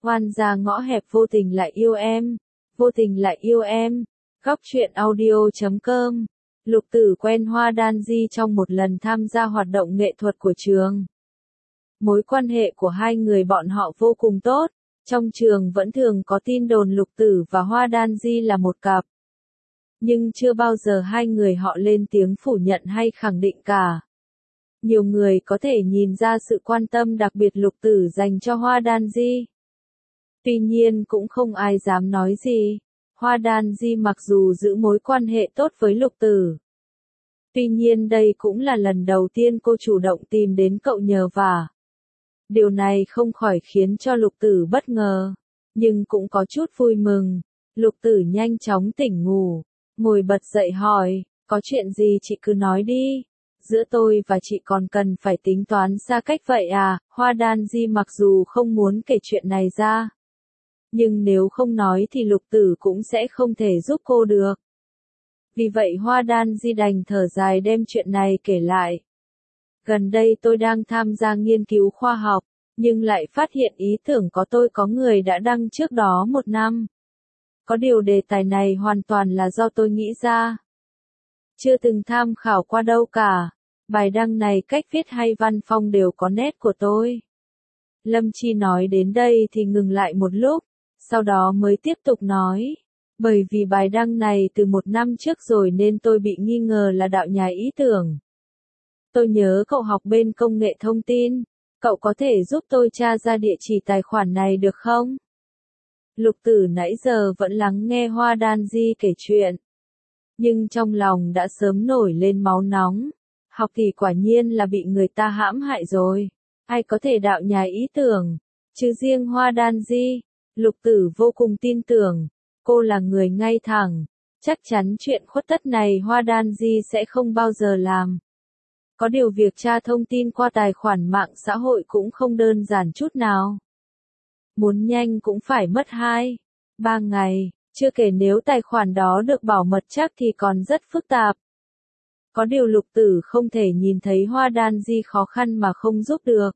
Oan gia ngõ hẹp vô tình lại yêu em, vô tình lại yêu em. Góc truyện audio.com. Lục Tử quen Hoa Đan Di trong một lần tham gia hoạt động nghệ thuật của trường. Mối quan hệ của hai người bọn họ vô cùng tốt, trong trường vẫn thường có tin đồn Lục Tử và Hoa Đan Di là một cặp. Nhưng chưa bao giờ hai người họ lên tiếng phủ nhận hay khẳng định cả. Nhiều người có thể nhìn ra sự quan tâm đặc biệt Lục Tử dành cho Hoa Đan Di. Tuy nhiên cũng không ai dám nói gì. Hoa Đan Di mặc dù giữ mối quan hệ tốt với Lục Tử. Tuy nhiên đây cũng là lần đầu tiên cô chủ động tìm đến cậu nhờ vả. Điều này không khỏi khiến cho Lục Tử bất ngờ, nhưng cũng có chút vui mừng. Lục Tử nhanh chóng tỉnh ngủ, ngồi bật dậy hỏi, có chuyện gì chị cứ nói đi. Giữa tôi và chị còn cần phải tính toán xa cách vậy à? Hoa Đan Di mặc dù không muốn kể chuyện này ra. Nhưng nếu không nói thì Lục Tử cũng sẽ không thể giúp cô được. Vì vậy Hoa Đan Di đành thở dài đem chuyện này kể lại. Gần đây tôi đang tham gia nghiên cứu khoa học, nhưng lại phát hiện ý tưởng có người đã đăng trước đó 1 năm. Có điều đề tài này hoàn toàn là do tôi nghĩ ra. Chưa từng tham khảo qua đâu cả. Bài đăng này cách viết hay văn phong đều có nét của tôi. Lâm Chi nói đến đây thì ngừng lại một lúc, sau đó mới tiếp tục nói. Bởi vì bài đăng này từ 1 năm trước rồi nên tôi bị nghi ngờ là đạo nhái ý tưởng. Tôi nhớ cậu học bên công nghệ thông tin, cậu có thể giúp tôi tra ra địa chỉ tài khoản này được không? Lục Tử nãy giờ vẫn lắng nghe Hoa Đan Di kể chuyện. Nhưng trong lòng đã sớm nổi lên máu nóng. Học thì quả nhiên là bị người ta hãm hại rồi. Ai có thể đạo nhái ý tưởng, chứ riêng Hoa Đan Di. Lục Tử vô cùng tin tưởng, cô là người ngay thẳng. Chắc chắn chuyện khuất tất này Hoa Đan Di sẽ không bao giờ làm. Có điều việc tra thông tin qua tài khoản mạng xã hội cũng không đơn giản chút nào. Muốn nhanh cũng phải mất 2-3 ngày, chưa kể nếu tài khoản đó được bảo mật chắc thì còn rất phức tạp. Có điều Lục Tử không thể nhìn thấy Hoa Đan Di khó khăn mà không giúp được.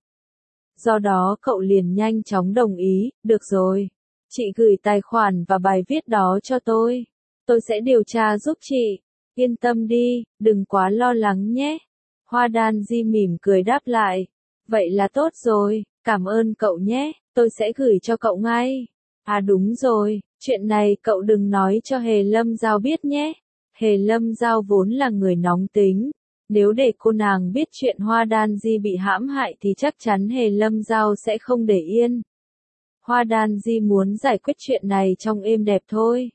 Do đó cậu liền nhanh chóng đồng ý, được rồi. Chị gửi tài khoản và bài viết đó cho tôi sẽ điều tra giúp chị. Yên tâm đi, đừng quá lo lắng nhé. Hoa Đan Di mỉm cười đáp lại. Vậy là tốt rồi, cảm ơn cậu nhé, tôi sẽ gửi cho cậu ngay. À đúng rồi, chuyện này cậu đừng nói cho Hề Lâm Giao biết nhé. Hề Lâm Giao vốn là người nóng tính. Nếu để cô nàng biết chuyện Hoa Đan Di bị hãm hại thì chắc chắn Hề Lâm Giao sẽ không để yên. Hoa Đan Di muốn giải quyết chuyện này trong êm đẹp thôi.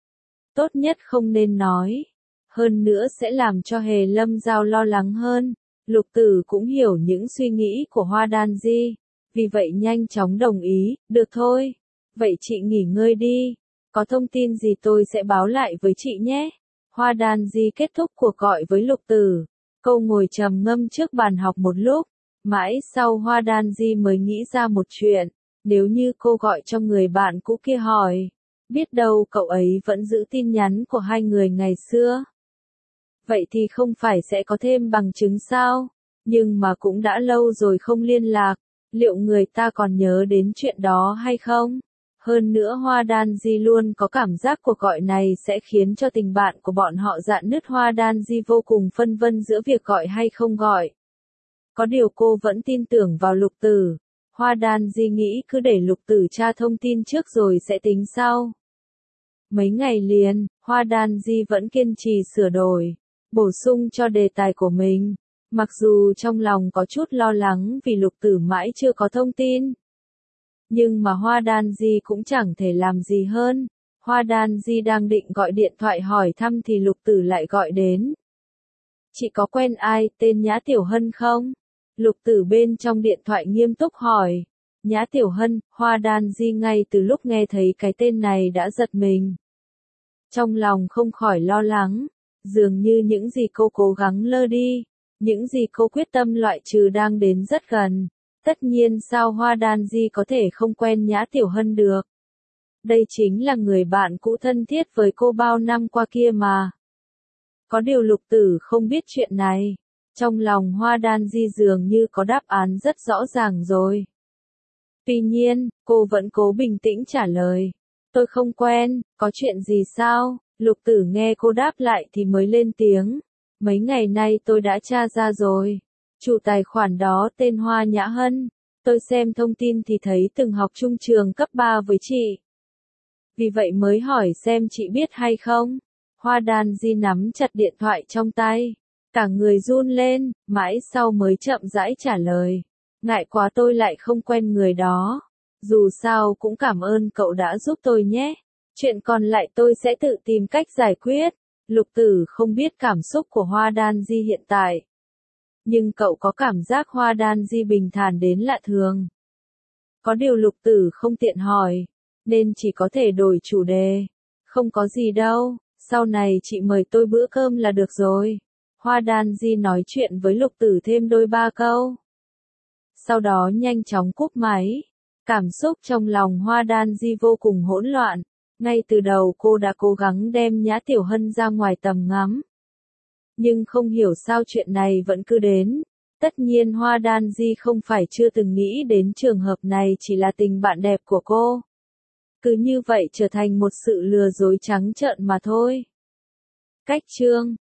Tốt nhất không nên nói. Hơn nữa sẽ làm cho Hề Lâm Giao lo lắng hơn. Lục Tử cũng hiểu những suy nghĩ của Hoa Đan Di. Vì vậy nhanh chóng đồng ý, được thôi. Vậy chị nghỉ ngơi đi. Có thông tin gì tôi sẽ báo lại với chị nhé. Hoa Đan Di kết thúc cuộc gọi với Lục Tử. Cô ngồi trầm ngâm trước bàn học một lúc. Mãi sau Hoa Đan Di mới nghĩ ra một chuyện. Nếu như cô gọi cho người bạn cũ kia hỏi. Biết đâu cậu ấy vẫn giữ tin nhắn của hai người ngày xưa. Vậy thì không phải sẽ có thêm bằng chứng sao? Nhưng mà cũng đã lâu rồi không liên lạc. Liệu người ta còn nhớ đến chuyện đó hay không? Hơn nữa Hoa Đan Di luôn có cảm giác cuộc gọi này sẽ khiến cho tình bạn của bọn họ rạn nứt. Hoa Đan Di vô cùng phân vân giữa việc gọi hay không gọi. Có điều cô vẫn tin tưởng vào Lục Tử. Hoa Đan Di nghĩ cứ để Lục Tử tra thông tin trước rồi sẽ tính sau. Mấy ngày liền, Hoa Đan Di vẫn kiên trì sửa đổi, bổ sung cho đề tài của mình. Mặc dù trong lòng có chút lo lắng vì Lục Tử mãi chưa có thông tin. Nhưng mà Hoa Đan Di cũng chẳng thể làm gì hơn. Hoa Đan Di đang định gọi điện thoại hỏi thăm thì Lục Tử lại gọi đến. Chị có quen ai tên Nhã Tiểu Hân không? Lục Tử bên trong điện thoại nghiêm túc hỏi. Nhã Tiểu Hân, Hoa Đan Di ngay từ lúc nghe thấy cái tên này đã giật mình. Trong lòng không khỏi lo lắng. Dường như những gì cô cố gắng lơ đi, những gì cô quyết tâm loại trừ đang đến rất gần. Tất nhiên sao Hoa Đan Di có thể không quen Nhã Tiểu Hân được. Đây chính là người bạn cũ thân thiết với cô bao năm qua kia mà. Có điều Lục Tử không biết chuyện này. Trong lòng Hoa Đan Di dường như có đáp án rất rõ ràng rồi. Tuy nhiên, cô vẫn cố bình tĩnh trả lời. Tôi không quen, có chuyện gì sao? Lục Tử nghe cô đáp lại thì mới lên tiếng. Mấy ngày nay tôi đã tra ra rồi. Chủ tài khoản đó tên Hoa Nhã Hân. Tôi xem thông tin thì thấy từng học chung trường cấp 3 với chị. Vì vậy mới hỏi xem chị biết hay không. Hoa Đan Di nắm chặt điện thoại trong tay. Cả người run lên, mãi sau mới chậm rãi trả lời. Ngại quá tôi lại không quen người đó. Dù sao cũng cảm ơn cậu đã giúp tôi nhé. Chuyện còn lại tôi sẽ tự tìm cách giải quyết. Lục Tử không biết cảm xúc của Hoa Đan Di hiện tại. Nhưng cậu có cảm giác Hoa Đan Di bình thản đến lạ thường. Có điều Lục Tử không tiện hỏi, nên chỉ có thể đổi chủ đề. Không có gì đâu, sau này chị mời tôi bữa cơm là được rồi. Hoa Đan Di nói chuyện với Lục Tử thêm đôi ba câu. Sau đó nhanh chóng cúp máy. Cảm xúc trong lòng Hoa Đan Di vô cùng hỗn loạn. Ngay từ đầu cô đã cố gắng đem Nhã Tiểu Hân ra ngoài tầm ngắm. Nhưng không hiểu sao chuyện này vẫn cứ đến. Tất nhiên Hoa Đan Di không phải chưa từng nghĩ đến trường hợp này chỉ là tình bạn đẹp của cô. Cứ như vậy trở thành một sự lừa dối trắng trợn mà thôi. Cách chương